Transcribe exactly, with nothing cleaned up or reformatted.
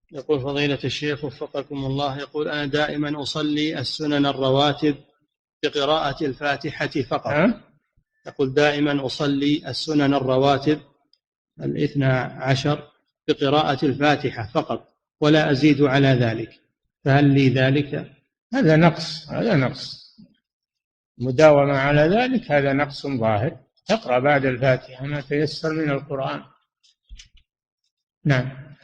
يقول فضيلة الشيخ وفقكم الله، يقول أنا دائما أصلي السنن الرواتب بقراءة الفاتحة فقط. أه؟ يقول دائما أصلي السنن الرواتب الاثنى عشر بقراءة الفاتحة فقط ولا أزيد على ذلك، فهل لي ذلك؟ هذا نقص، هذا نقص مداومة على ذلك، هذا نقص ظاهر. تقرأ بعد الفاتحة ما تيسر من القرآن. نعم.